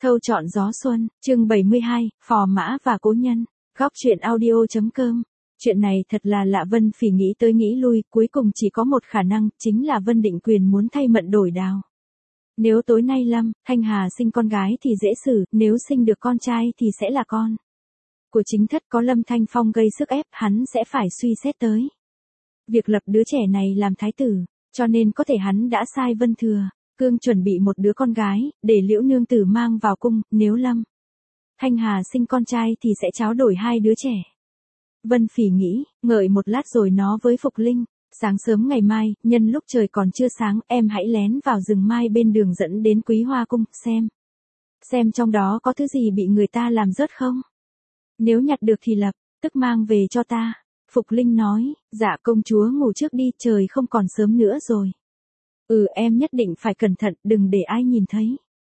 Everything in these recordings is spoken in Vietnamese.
Thâu chọn gió xuân, chương 72, Phò Mã và Cố Nhân, góc truyện audio.com. Chuyện này thật là lạ, Vân Phỉ nghĩ tới nghĩ lui, cuối cùng chỉ có một khả năng, chính là Vân Định Quyền muốn thay Mận đổi Đào. Nếu tối nay Lâm Thanh Hà sinh con gái thì dễ xử, nếu sinh được con trai thì sẽ là con của chính thất, có Lâm Thanh Phong gây sức ép, hắn sẽ phải suy xét tới việc lập đứa trẻ này làm thái tử, cho nên có thể hắn đã sai Vân Thừa Cương chuẩn bị một đứa con gái, để Liễu nương tử mang vào cung, nếu Lâm Thanh Hà sinh con trai thì sẽ tráo đổi hai đứa trẻ. Vân Phỉ nghĩ, ngợi một lát rồi nói với Phục Linh, sáng sớm ngày mai, nhân lúc trời còn chưa sáng, em hãy lén vào rừng mai bên đường dẫn đến Quý Hoa cung, xem trong đó có thứ gì bị người ta làm rớt không. Nếu nhặt được thì lập tức mang về cho ta. Phục Linh nói, dạ công chúa ngủ trước đi, trời không còn sớm nữa rồi. Em nhất định phải cẩn thận, đừng để ai nhìn thấy.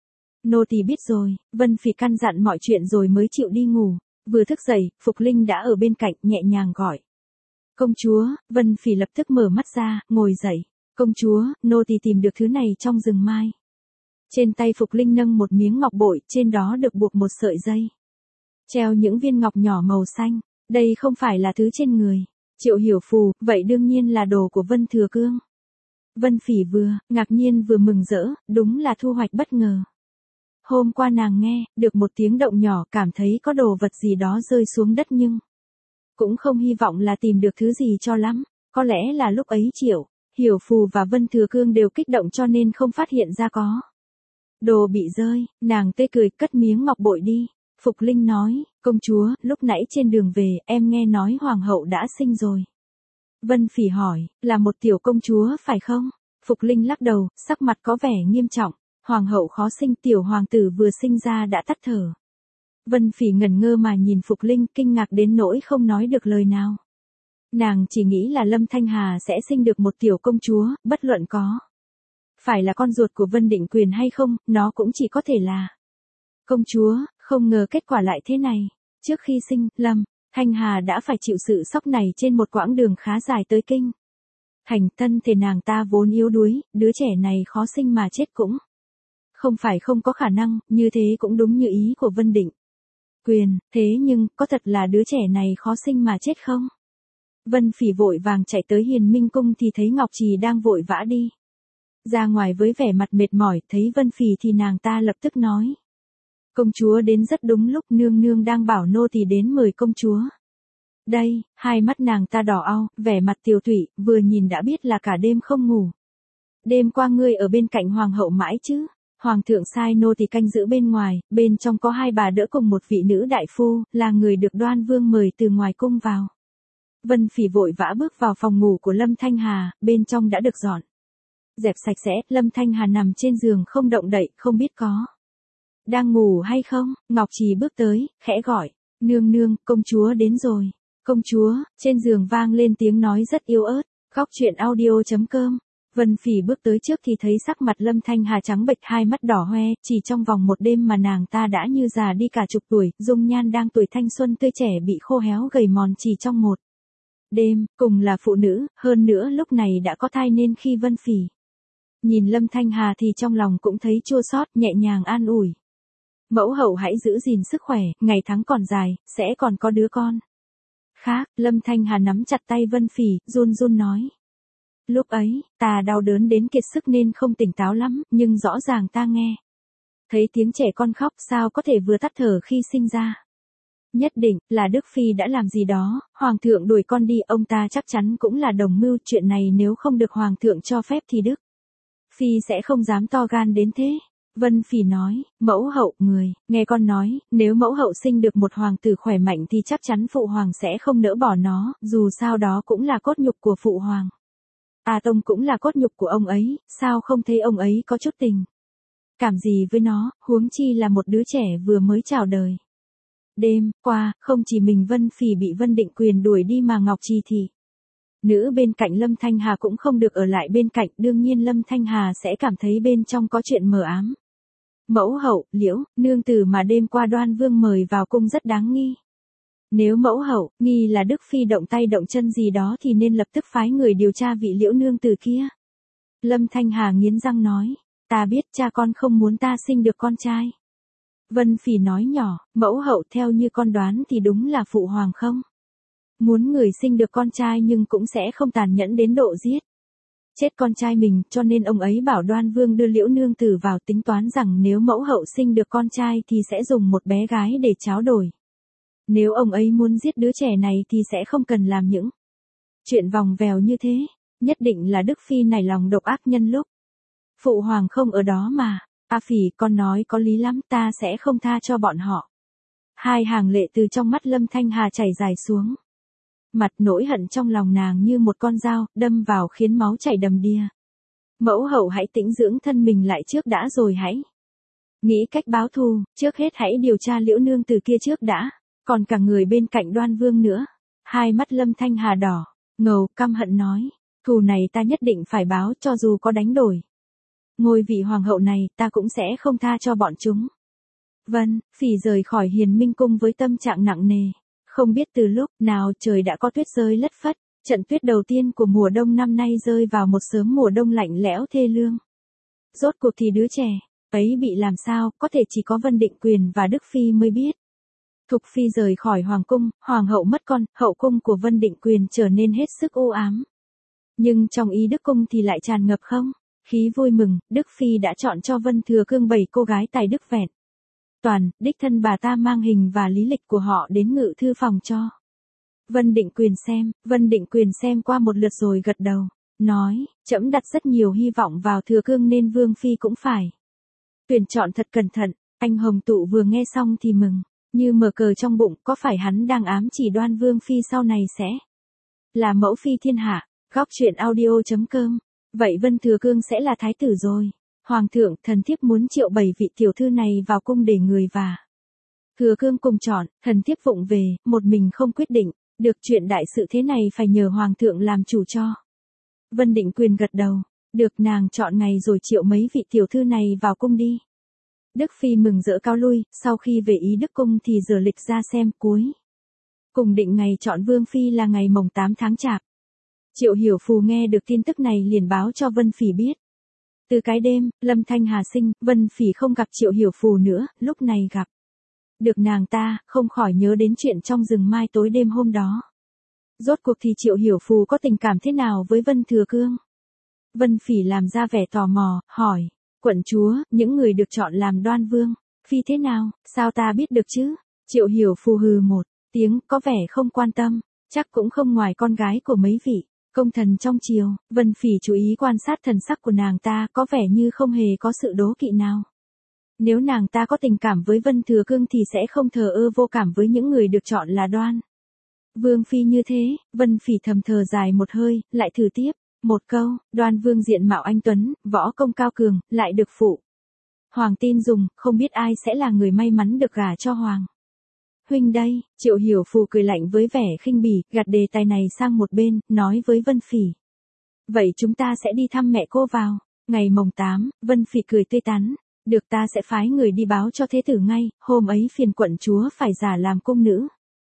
Nô tỳ biết rồi. Vân Phỉ căn dặn mọi chuyện rồi mới chịu đi ngủ. Vừa thức dậy, Phục Linh đã ở bên cạnh, nhẹ nhàng gọi. Công chúa. Vân Phỉ lập tức mở mắt ra, ngồi dậy. Công chúa, nô tỳ tìm được thứ này trong rừng mai. Trên tay Phục Linh nâng một miếng ngọc bội, trên đó được buộc một sợi dây treo những viên ngọc nhỏ màu xanh. Đây không phải là thứ trên người Triệu Hiểu Phù, vậy đương nhiên là đồ của Vân Thừa Cương. Vân Phỉ vừa ngạc nhiên vừa mừng rỡ, đúng là thu hoạch bất ngờ. Hôm qua nàng nghe được một tiếng động nhỏ, cảm thấy có đồ vật gì đó rơi xuống đất, nhưng cũng không hy vọng là tìm được thứ gì cho lắm. Có lẽ là lúc ấy Triệu Hiểu Phù và Vân Thừa Cương đều kích động cho nên không phát hiện ra có đồ bị rơi. Nàng tươi cười, cất miếng ngọc bội đi. Phục Linh nói, công chúa, lúc nãy trên đường về, em nghe nói hoàng hậu đã sinh rồi. Vân Phỉ hỏi, là một tiểu công chúa phải không? Phục Linh lắc đầu, sắc mặt có vẻ nghiêm trọng. Hoàng hậu khó sinh, tiểu hoàng tử vừa sinh ra đã tắt thở. Vân Phỉ ngẩn ngơ mà nhìn Phục Linh, kinh ngạc đến nỗi không nói được lời nào. Nàng chỉ nghĩ là Lâm Thanh Hà sẽ sinh được một tiểu công chúa, bất luận có phải là con ruột của Vân Định Quyền hay không, nó cũng chỉ có thể là công chúa. Không ngờ kết quả lại thế này. Trước khi sinh, Lâm Thanh Hà đã phải chịu sự sốc này trên một quãng đường khá dài tới kinh thành. Thân thể nàng ta vốn yếu đuối, đứa trẻ này khó sinh mà chết cũng không phải không có khả năng, như thế cũng đúng như ý của Vân Định Quyền. Thế nhưng, có thật là đứa trẻ này khó sinh mà chết không? Vân Phỉ vội vàng chạy tới Hiền Minh cung thì thấy Ngọc Trì đang vội vã đi ra ngoài với vẻ mặt mệt mỏi. Thấy Vân Phỉ thì nàng ta lập tức nói, công chúa đến rất đúng lúc, nương nương đang bảo nô tỳ đến mời công chúa. Đây, hai mắt nàng ta đỏ au, vẻ mặt tiều tụy, vừa nhìn đã biết là cả đêm không ngủ. Đêm qua ngươi ở bên cạnh hoàng hậu mãi chứ? Hoàng thượng sai nô tỳ canh giữ bên ngoài, bên trong có hai bà đỡ cùng một vị nữ đại phu, là người được Đoan Vương mời từ ngoài cung vào. Vân Phỉ vội vã bước vào phòng ngủ của Lâm Thanh Hà, bên trong đã được dọn dẹp sạch sẽ. Lâm Thanh Hà nằm trên giường không động đậy, không biết có đang ngủ hay không. Ngọc Trì bước tới, khẽ gọi, nương nương, công chúa đến rồi. Công chúa. Trên giường vang lên tiếng nói rất yếu ớt. Góc truyện audio.com. Vân Phỉ bước tới trước thì thấy sắc mặt Lâm Thanh Hà trắng bệch, hai mắt đỏ hoe, chỉ trong vòng một đêm mà nàng ta đã như già đi cả chục tuổi, dung nhan đang tuổi thanh xuân tươi trẻ bị khô héo gầy mòn chỉ trong một đêm. Cùng là phụ nữ, hơn nữa lúc này đã có thai nên khi Vân Phỉ nhìn Lâm Thanh Hà thì trong lòng cũng thấy chua xót, nhẹ nhàng an ủi. Mẫu hậu hãy giữ gìn sức khỏe, ngày tháng còn dài, sẽ còn có đứa con khác. Lâm Thanh Hà nắm chặt tay Vân Phỉ, run run nói. Lúc ấy, ta đau đớn đến kiệt sức nên không tỉnh táo lắm, nhưng rõ ràng ta nghe thấy tiếng trẻ con khóc, sao có thể vừa tắt thở khi sinh ra. Nhất định là Đức Phi đã làm gì đó, Hoàng thượng đuổi con đi, ông ta chắc chắn cũng là đồng mưu, chuyện này nếu không được Hoàng thượng cho phép thì Đức Phi sẽ không dám to gan đến thế. Vân Phỉ nói, mẫu hậu, người, nghe con nói, nếu mẫu hậu sinh được một hoàng tử khỏe mạnh thì chắc chắn phụ hoàng sẽ không nỡ bỏ nó, dù sao đó cũng là cốt nhục của phụ hoàng. A Tông cũng là cốt nhục của ông ấy, sao không thấy ông ấy có chút tình cảm gì với nó, huống chi là một đứa trẻ vừa mới chào đời. Đêm qua, không chỉ mình Vân Phỉ bị Vân Định Quyền đuổi đi mà Ngọc Trì thì nữ bên cạnh Lâm Thanh Hà cũng không được ở lại bên cạnh, đương nhiên Lâm Thanh Hà sẽ cảm thấy bên trong có chuyện mờ ám. Mẫu hậu, Liễu nương tử mà đêm qua Đoan Vương mời vào cung rất đáng nghi. Nếu mẫu hậu nghi là Đức Phi động tay động chân gì đó thì nên lập tức phái người điều tra vị Liễu nương tử kia. Lâm Thanh Hà nghiến răng nói, ta biết cha con không muốn ta sinh được con trai. Vân Phỉ nói nhỏ, mẫu hậu theo như con đoán thì đúng là phụ hoàng không? Muốn người sinh được con trai nhưng cũng sẽ không tàn nhẫn đến độ giết chết con trai mình, cho nên ông ấy bảo Đoan Vương đưa Liễu nương tử vào, tính toán rằng nếu mẫu hậu sinh được con trai thì sẽ dùng một bé gái để tráo đổi. Nếu ông ấy muốn giết đứa trẻ này thì sẽ không cần làm những chuyện vòng vèo như thế, nhất định là Đức Phi nảy lòng độc ác nhân lúc phụ hoàng không ở đó mà. A Phỉ, con nói có lý lắm, ta sẽ không tha cho bọn họ. Hai hàng lệ từ trong mắt Lâm Thanh Hà chảy dài xuống. Mặt nỗi hận trong lòng nàng như một con dao, đâm vào khiến máu chảy đầm đìa. Mẫu hậu hãy tĩnh dưỡng thân mình lại trước đã rồi hãy nghĩ cách báo thù, trước hết hãy điều tra Liễu nương tử kia trước đã, còn cả người bên cạnh Đoan Vương nữa. Hai mắt Lâm Thanh Hà đỏ ngầu, căm hận nói, thù này ta nhất định phải báo, cho dù có đánh đổi ngôi vị hoàng hậu này, ta cũng sẽ không tha cho bọn chúng. Vân Phỉ rời khỏi Hiền Minh cung với tâm trạng nặng nề. Không biết từ lúc nào trời đã có tuyết rơi lất phất, trận tuyết đầu tiên của mùa đông năm nay rơi vào một sớm mùa đông lạnh lẽo thê lương. Rốt cuộc thì đứa trẻ ấy bị làm sao, có thể chỉ có Vân Định Quyền và Đức Phi mới biết. Thục Phi rời khỏi hoàng cung, hoàng hậu mất con, hậu cung của Vân Định Quyền trở nên hết sức u ám. Nhưng trong ý Đức cung thì lại tràn ngập không khí vui mừng, Đức Phi đã chọn cho Vân Thừa Cương 7 cô gái tài đức vẹn toàn, đích thân bà ta mang hình và lý lịch của họ đến ngự thư phòng cho Vân Định Quyền xem. Vân Định Quyền xem qua một lượt rồi gật đầu, nói, trẫm đặt rất nhiều hy vọng vào Thừa Cương nên Vương Phi cũng phải tuyển chọn thật cẩn thận. Anh Hồng Tụ vừa nghe xong thì mừng như mở cờ trong bụng, có phải hắn đang ám chỉ Đoan Vương Phi sau này sẽ là mẫu phi thiên hạ. Góc truyện audio.com. Vậy Vân Thừa Cương sẽ là thái tử rồi. Hoàng thượng, thần thiếp muốn triệu 7 vị tiểu thư này vào cung để người và Thừa Cương cùng chọn. Thần thiếp vụng về, một mình không quyết định được chuyện đại sự thế này, phải nhờ hoàng thượng làm chủ cho. Vân Định Quyền gật đầu, được, nàng chọn ngày rồi triệu mấy vị tiểu thư này vào cung đi. Đức Phi mừng rỡ cáo lui, sau khi về ý Đức cung thì dở lịch ra xem, cuối cùng định ngày chọn Vương Phi là ngày mồng 8 tháng Chạp. Triệu Hiểu Phù nghe được tin tức này liền báo cho Vân Phỉ biết. Từ cái đêm Lâm Thanh Hà sinh, Vân Phỉ không gặp Triệu Hiểu Phù nữa, lúc này gặp được nàng ta, không khỏi nhớ đến chuyện trong rừng mai tối đêm hôm đó. Rốt cuộc thì Triệu Hiểu Phù có tình cảm thế nào với Vân Thừa Cương? Vân Phỉ làm ra vẻ tò mò, hỏi, quận chúa, những người được chọn làm Đoan Vương Phi thế nào, sao ta biết được chứ? Triệu Hiểu Phù hừ một tiếng, có vẻ không quan tâm, chắc cũng không ngoài con gái của mấy vị công thần trong triều. Vân Phỉ chú ý quan sát thần sắc của nàng ta, có vẻ như không hề có sự đố kỵ nào. Nếu nàng ta có tình cảm với Vân Thừa Cương thì sẽ không thờ ơ vô cảm với những người được chọn là Đoan Vương Phi như thế. Vân Phỉ thầm thở dài một hơi, lại thử tiếp một câu. Đoan Vương diện mạo anh tuấn, võ công cao cường, lại được phụ hoàng tin dùng, không biết ai sẽ là người may mắn được gả cho hoàng huynh đây. Triệu Hiểu Phù cười lạnh với vẻ khinh bỉ, gạt đề tài này sang một bên, nói với Vân Phỉ, vậy chúng ta sẽ đi thăm mẹ cô vào ngày mồng 8. Vân Phỉ cười tươi tắn, được, ta sẽ phái người đi báo cho thế tử ngay, hôm ấy phiền quận chúa phải giả làm cung nữ.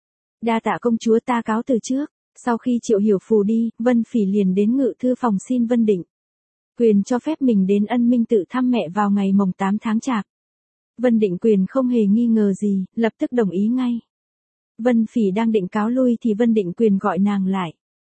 Đa tạ công chúa, ta cáo từ trước. Sau khi Triệu Hiểu Phù đi, Vân Phỉ liền đến ngự thư phòng xin Vân Định Quyền cho phép mình đến Ân Minh tự thăm mẹ vào ngày mồng 8 tháng Chạp. Vân Định Quyền không hề nghi ngờ gì, lập tức đồng ý ngay. Vân Phỉ đang định cáo lui thì Vân Định Quyền gọi nàng lại.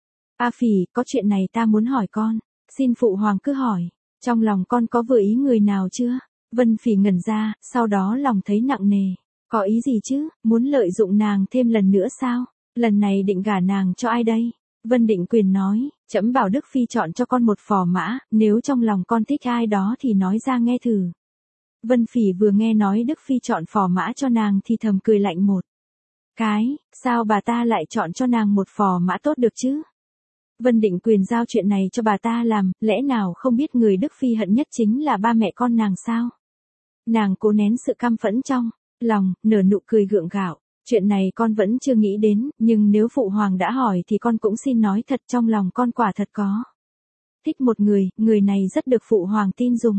A Phỉ, có chuyện này ta muốn hỏi con. Xin phụ hoàng cứ hỏi. Trong lòng con có vừa ý người nào chưa? Vân Phỉ ngẩn ra, sau đó lòng thấy nặng nề. Có ý gì chứ, muốn lợi dụng nàng thêm lần nữa sao? Lần này định gả nàng cho ai đây? Vân Định Quyền nói, trẫm bảo Đức Phi chọn cho con một phò mã, nếu trong lòng con thích ai đó thì nói ra nghe thử. Vân Phỉ vừa nghe nói Đức Phi chọn phò mã cho nàng thì thầm cười lạnh một cái, sao bà ta lại chọn cho nàng một phò mã tốt được chứ? Vân Định Quyền giao chuyện này cho bà ta làm, lẽ nào không biết người Đức Phi hận nhất chính là ba mẹ con nàng sao? Nàng cố nén sự căm phẫn trong lòng, nở nụ cười gượng gạo. Chuyện này con vẫn chưa nghĩ đến, nhưng nếu phụ hoàng đã hỏi thì con cũng xin nói thật, trong lòng con quả thật có thích một người, người này rất được phụ hoàng tin dùng.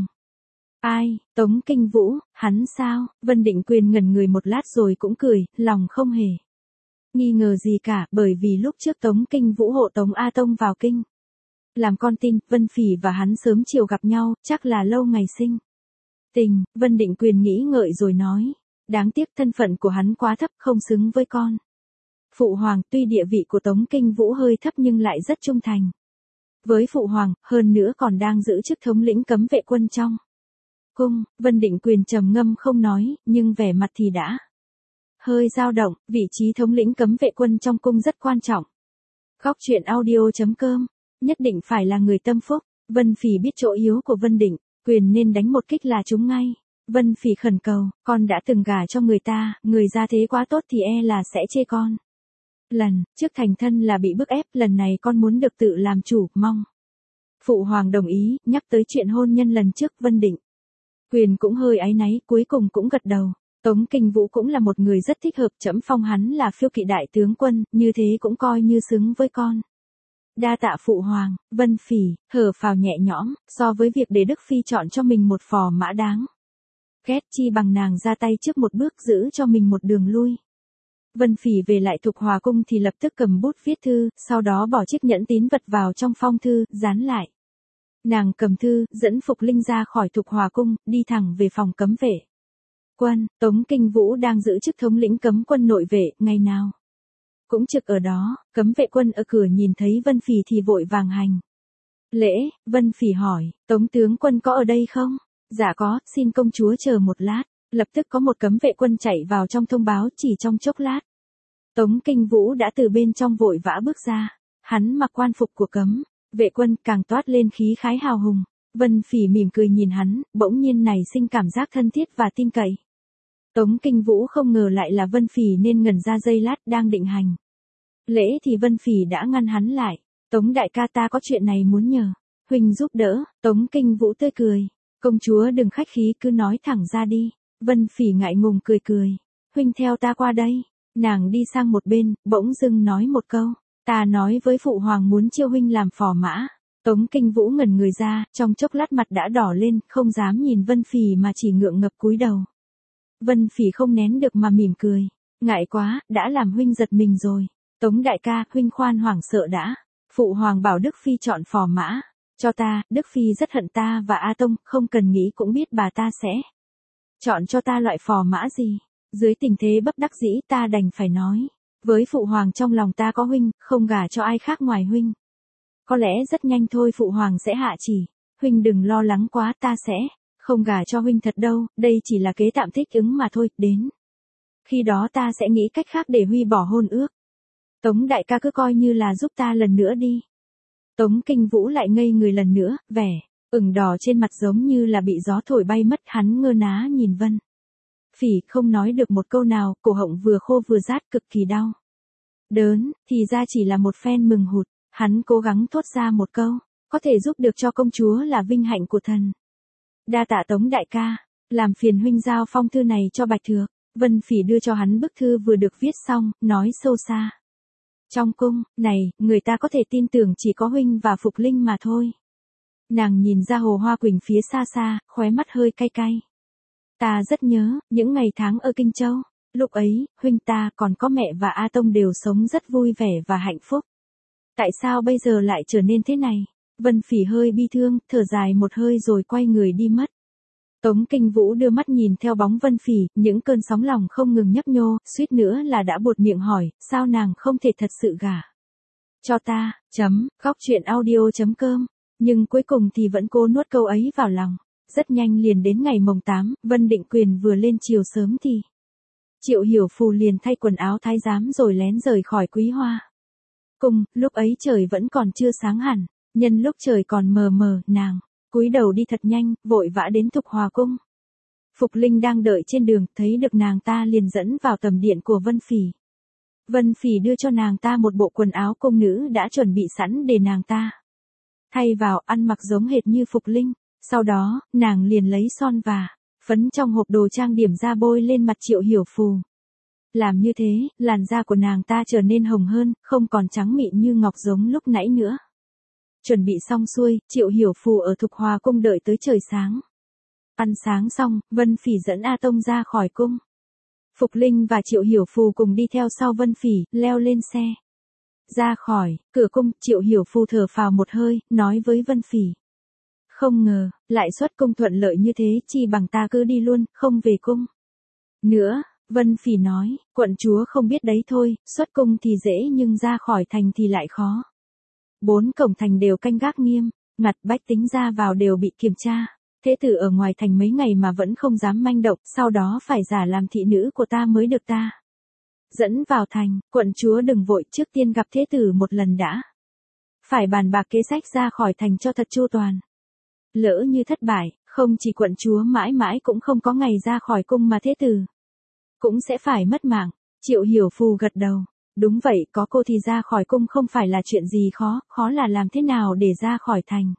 Ai? Tống Kinh Vũ, hắn sao? Vân Định Quyền ngẩn người một lát rồi cũng cười, lòng không hề nghi ngờ gì cả, bởi vì lúc trước Tống Kinh Vũ hộ Tống A Tông vào kinh làm con tin, Vân Phỉ và hắn sớm chiều gặp nhau, chắc là lâu ngày sinh tình. Vân Định Quyền nghĩ ngợi rồi nói, Đáng tiếc thân phận của hắn quá thấp, không xứng với con. Phụ hoàng, tuy địa vị của Tống Kinh Vũ hơi thấp nhưng lại rất trung thành với phụ hoàng, hơn nữa còn đang giữ chức thống lĩnh cấm vệ quân trong cung. Vân Định Quyền trầm ngâm không nói, nhưng vẻ mặt thì đã hơi dao động, vị trí thống lĩnh cấm vệ quân trong cung rất quan trọng. Góc truyện audio.com, nhất định phải là người tâm phúc. Vân Phỉ biết chỗ yếu của Vân Định Quyền nên đánh một kích là trúng ngay. Vân Phỉ khẩn cầu, con đã từng gả cho người ta, người gia thế quá tốt thì e là sẽ chê con. Lần trước thành thân là bị bức ép, lần này con muốn được tự làm chủ, mong phụ hoàng đồng ý. Nhắc tới chuyện hôn nhân lần trước, Vân Định Quyền cũng hơi áy náy, cuối cùng cũng gật đầu. Tống Kinh Vũ cũng là một người rất thích hợp, trẫm phong hắn là phiêu kỵ đại tướng quân, như thế cũng coi như xứng với con. Đa tạ phụ hoàng. Vân Phỉ thở phào nhẹ nhõm, so với việc để Đức Phi chọn cho mình một phò mã đáng ghét chi bằng nàng ra tay trước một bước giữ cho mình một đường lui. Vân Phỉ về lại Thục Hòa cung thì lập tức cầm bút viết thư, sau đó bỏ chiếc nhẫn tín vật vào trong phong thư, dán lại. Nàng cầm thư, dẫn Phục Linh ra khỏi Thục Hòa cung, đi thẳng về phòng cấm vệ quân. Tống Kinh Vũ đang giữ chức thống lĩnh cấm quân nội vệ, ngày nào cũng trực ở đó. Cấm vệ quân ở cửa nhìn thấy Vân Phỉ thì vội vàng hành lễ. Vân Phỉ hỏi, Tống tướng quân có ở đây không? Dạ có, xin công chúa chờ một lát. Lập tức có một cấm vệ quân chạy vào trong thông báo, chỉ trong chốc lát Tống Kinh Vũ đã từ bên trong vội vã bước ra. Hắn mặc quan phục của cấm vệ quân, càng toát lên khí khái hào hùng. Vân Phỉ mỉm cười nhìn hắn, bỗng nhiên nảy sinh cảm giác thân thiết và tin cậy. Tống Kinh Vũ không ngờ lại là Vân Phỉ nên ngẩn ra giây lát, đang định hành lễ thì Vân Phỉ đã ngăn hắn lại. Tống đại ca, ta có chuyện này muốn nhờ huynh giúp đỡ. Tống Kinh Vũ tươi cười, công chúa đừng khách khí, cứ nói thẳng ra đi. Vân Phỉ ngại ngùng cười cười, huynh theo ta qua đây. Nàng đi sang một bên, bỗng dưng nói một câu, ta nói với phụ hoàng muốn chiêu huynh làm phò mã. Tống Kinh Vũ ngẩn người ra, trong chốc lát mặt đã đỏ lên, không dám nhìn Vân Phỉ mà chỉ ngượng ngập cúi đầu. Vân Phỉ không nén được mà mỉm cười, ngại quá, đã làm huynh giật mình rồi. Tống đại ca, huynh khoan hoảng sợ đã. Phụ hoàng bảo Đức Phi chọn phò mã cho ta, Đức Phi rất hận ta và A Tông, không cần nghĩ cũng biết bà ta sẽ chọn cho ta loại phò mã gì. Dưới tình thế bất đắc dĩ, ta đành phải nói với phụ hoàng trong lòng ta có huynh, không gả cho ai khác ngoài huynh. Có lẽ rất nhanh thôi phụ hoàng sẽ hạ chỉ. Huynh đừng lo lắng quá, ta sẽ không gả cho huynh thật đâu, đây chỉ là kế tạm thích ứng mà thôi, đến khi đó ta sẽ nghĩ cách khác để hủy bỏ hôn ước. Tống đại ca cứ coi như là giúp ta lần nữa đi. Tống Kinh Vũ lại ngây người lần nữa, vẻ ửng đỏ trên mặt giống như là bị gió thổi bay mất. Hắn ngơ ná nhìn Vân Phỉ, không nói được một câu nào, cổ họng vừa khô vừa rát, cực kỳ đau đớn. Thì ra chỉ là một phen mừng hụt. Hắn cố gắng thốt ra một câu, có thể giúp được cho công chúa là vinh hạnh của thần. Đa tạ Tống đại ca, làm phiền huynh giao phong thư này cho Bạch Thược. Vân Phỉ đưa cho hắn bức thư vừa được viết xong, nói sâu xa, trong cung này, người ta có thể tin tưởng chỉ có huynh và Phục Linh mà thôi. Nàng nhìn ra Hồ Hoa Quỳnh phía xa xa, khóe mắt hơi cay cay. Ta rất nhớ những ngày tháng ở Kinh Châu, lúc ấy huynh ta còn có mẹ và A Tông đều sống rất vui vẻ và hạnh phúc. Tại sao bây giờ lại trở nên thế này? Vân Phỉ hơi bi thương, thở dài một hơi rồi quay người đi mất. Tống Kinh Vũ đưa mắt nhìn theo bóng Vân Phỉ, những cơn sóng lòng không ngừng nhấp nhô, suýt nữa là đã buột miệng hỏi, sao nàng không thể thật sự gả cho ta. Góc truyện audio.com. Nhưng cuối cùng thì vẫn cố nuốt câu ấy vào lòng. Rất nhanh liền đến ngày mồng 8, Vân Định Quyền vừa lên chiều sớm thì Triệu Hiểu Phù liền thay quần áo thái giám rồi lén rời khỏi Quý Hoa cung. Lúc ấy trời vẫn còn chưa sáng hẳn, nhân lúc trời còn mờ mờ, nàng cúi đầu đi thật nhanh, vội vã đến Thục Hòa cung. Phục Linh đang đợi trên đường, thấy được nàng ta liền dẫn vào tầm điện của Vân Phỉ. Vân Phỉ đưa cho nàng ta một bộ quần áo cung nữ đã chuẩn bị sẵn để nàng ta thay vào, ăn mặc giống hệt như Phục Linh. Sau đó, nàng liền lấy son và phấn trong hộp đồ trang điểm ra bôi lên mặt Triệu Hiểu Phù. Làm như thế, làn da của nàng ta trở nên hồng hơn, không còn trắng mịn như ngọc giống lúc nãy nữa. Chuẩn bị xong xuôi, Triệu Hiểu Phù ở Thục Hòa cung đợi tới trời sáng. Ăn sáng xong, Vân Phỉ dẫn A Tông ra khỏi cung. Phục Linh và Triệu Hiểu Phù cùng đi theo sau Vân Phỉ, leo lên xe. Ra khỏi cửa cung, Triệu Hiểu Phù thở phào một hơi, nói với Vân Phỉ. Không ngờ, lại xuất cung thuận lợi như thế, chi bằng ta cứ đi luôn, không về cung nữa, Vân Phỉ nói, quận chúa không biết đấy thôi, xuất cung thì dễ nhưng ra khỏi thành thì lại khó. 4 cổng thành đều canh gác nghiêm, ngặt bách tính ra vào đều bị kiểm tra. Thế tử ở ngoài thành mấy ngày mà vẫn không dám manh động, sau đó phải giả làm thị nữ của ta mới được ta dẫn vào thành. Quận chúa đừng vội, trước tiên gặp thế tử một lần đã. Phải bàn bạc kế sách ra khỏi thành cho thật chu toàn. Lỡ như thất bại, không chỉ quận chúa mãi mãi cũng không có ngày ra khỏi cung mà thế tử cũng sẽ phải mất mạng. Triệu Hiểu Phù gật đầu. Đúng vậy, có cô thì ra khỏi cung không phải là chuyện gì khó, khó là làm thế nào để ra khỏi thành.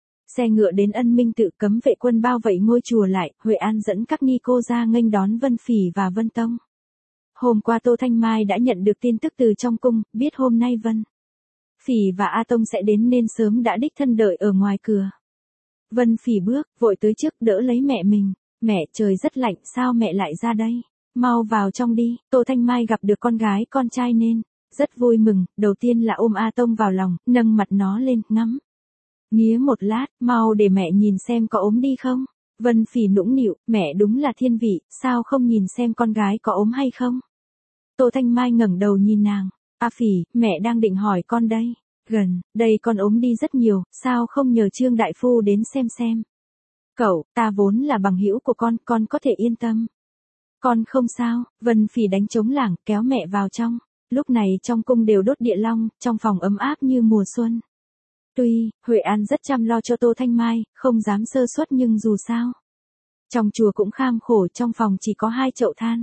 Xe ngựa đến Ân Minh Tự, cấm vệ quân bao vây ngôi chùa lại, Huệ An dẫn các ni cô ra nghênh đón Vân Phỉ và Vân Tông. Hôm qua Tô Thanh Mai đã nhận được tin tức từ trong cung, biết hôm nay Vân Phỉ và A Tông sẽ đến nên sớm đã đích thân đợi ở ngoài cửa. Vân Phỉ bước, vội tới trước đỡ lấy mẹ mình. Mẹ, trời rất lạnh, sao mẹ lại ra đây? Mau vào trong đi. Tô Thanh Mai gặp được con gái con trai nên rất vui mừng, đầu tiên là ôm A Tông vào lòng, nâng mặt nó lên, ngắm nghía một lát, mau để mẹ nhìn xem có ốm đi không. Vân Phỉ nũng nịu, mẹ đúng là thiên vị, sao không nhìn xem con gái có ốm hay không? Tô Thanh Mai ngẩng đầu nhìn nàng, A Phỉ, mẹ đang định hỏi con đây. Gần, đây con ốm đi rất nhiều, sao không nhờ Trương đại phu đến xem. Cậu, ta vốn là bằng hữu của con có thể yên tâm. Con không sao. Vân Phỉ đánh trống lảng, kéo mẹ vào trong. Lúc này trong cung đều đốt địa long, trong phòng ấm áp như mùa xuân. Tuy, Huệ An rất chăm lo cho Tô Thanh Mai, không dám sơ suất nhưng dù sao. Trong chùa cũng kham khổ, trong phòng chỉ có 2 chậu than.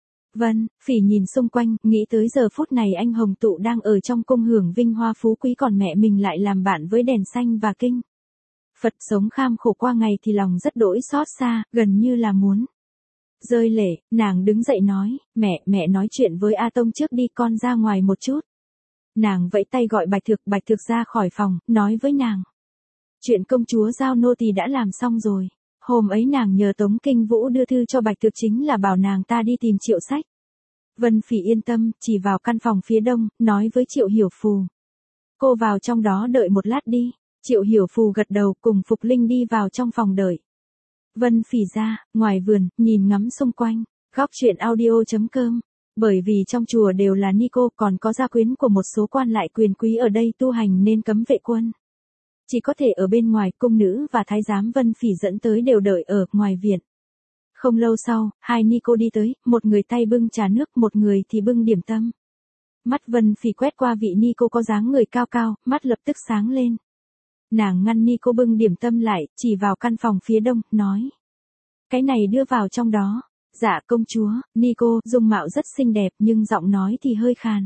Vân Phỉ nhìn xung quanh, nghĩ tới giờ phút này anh Hồng Tụ đang ở trong cung hưởng vinh hoa phú quý còn mẹ mình lại làm bạn với đèn xanh và kinh Phật sống kham khổ qua ngày thì lòng rất đỗi xót xa, gần như là muốn rơi lệ. Nàng đứng dậy nói, mẹ nói chuyện với A Tông trước đi, con ra ngoài một chút. Nàng vẫy tay gọi Bạch Thực ra khỏi phòng, nói với nàng. Chuyện công chúa giao nô tỳ đã làm xong rồi. Hôm ấy nàng nhờ Tống Kinh Vũ đưa thư cho Bạch Thực chính là bảo nàng ta đi tìm Triệu Sách. Vân Phỉ yên tâm, chỉ vào căn phòng phía đông, nói với Triệu Hiểu Phù. Cô vào trong đó đợi một lát đi. Triệu Hiểu Phù gật đầu, cùng Phục Linh đi vào trong phòng đợi. Vân Phỉ ra, ngoài vườn, nhìn ngắm xung quanh. Góc truyện audio.com. Bởi vì trong chùa đều là ni cô, còn có gia quyến của một số quan lại quyền quý ở đây tu hành nên cấm vệ quân chỉ có thể ở bên ngoài. Cung nữ và thái giám Vân Phỉ dẫn tới đều đợi ở ngoài viện. Không lâu sau, 2 ni cô đi tới, một người tay bưng trà nước, một người thì bưng điểm tâm. Mắt Vân Phỉ quét qua vị ni cô có dáng người cao cao, mắt lập tức sáng lên. Nàng ngăn ni cô bưng điểm tâm lại, chỉ vào căn phòng phía đông, nói. Cái này đưa vào trong đó. Dạ công chúa. Ni cô, dung mạo rất xinh đẹp nhưng giọng nói thì hơi khàn.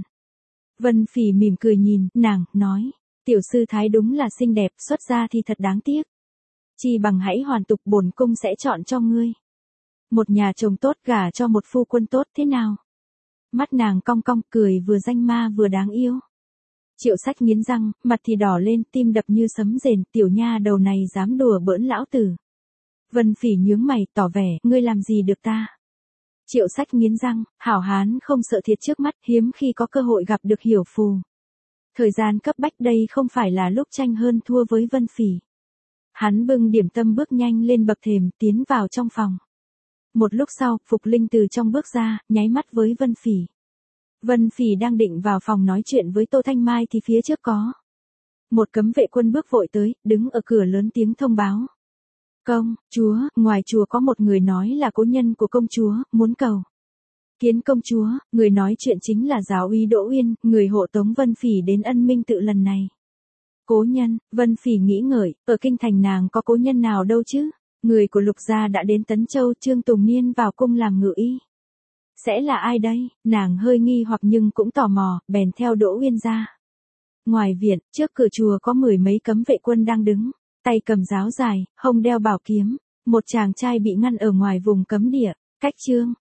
Vân Phỉ mỉm cười nhìn, nàng, nói. Tiểu sư thái đúng là xinh đẹp, xuất gia thì thật đáng tiếc. Chi bằng hãy hoàn tục, bổn cung sẽ chọn cho ngươi một nhà chồng tốt, gả cho một phu quân tốt, thế nào? Mắt nàng cong cong, cười vừa danh ma vừa đáng yêu. Triệu Sách nghiến răng, mặt thì đỏ lên, tim đập như sấm rền, tiểu nha đầu này dám đùa bỡn lão tử. Vân Phỉ nhướng mày, tỏ vẻ, ngươi làm gì được ta? Triệu Sách nghiến răng, hảo hán không sợ thiệt trước mắt, hiếm khi có cơ hội gặp được Hiểu Phù. Thời gian cấp bách đây không phải là lúc tranh hơn thua với Vân Phỉ. Hắn bưng điểm tâm bước nhanh lên bậc thềm, tiến vào trong phòng. Một lúc sau, Phục Linh từ trong bước ra, nháy mắt với Vân Phỉ. Vân Phỉ đang định vào phòng nói chuyện với Tô Thanh Mai thì phía trước có một cấm vệ quân bước vội tới, đứng ở cửa lớn tiếng thông báo. Công chúa, ngoài chùa có một người nói là cố nhân của công chúa, muốn cầu kiến công chúa. Người nói chuyện chính là giáo úy Đỗ Uyên, người hộ tống Vân Phỉ đến Ân Minh Tự lần này. Cố nhân, Vân Phỉ nghĩ ngợi, ở kinh thành nàng có cố nhân nào đâu chứ? Người của Lục gia đã đến Tấn Châu, Trương Tùng Niên vào cung làm ngự y. Sẽ là ai đây? Nàng hơi nghi hoặc nhưng cũng tò mò, bèn theo Đỗ Uyên ra. Ngoài viện, trước cửa chùa có 10 mấy cấm vệ quân đang đứng, tay cầm giáo dài, hông đeo bảo kiếm. Một chàng trai bị ngăn ở ngoài vùng cấm địa, cách Trương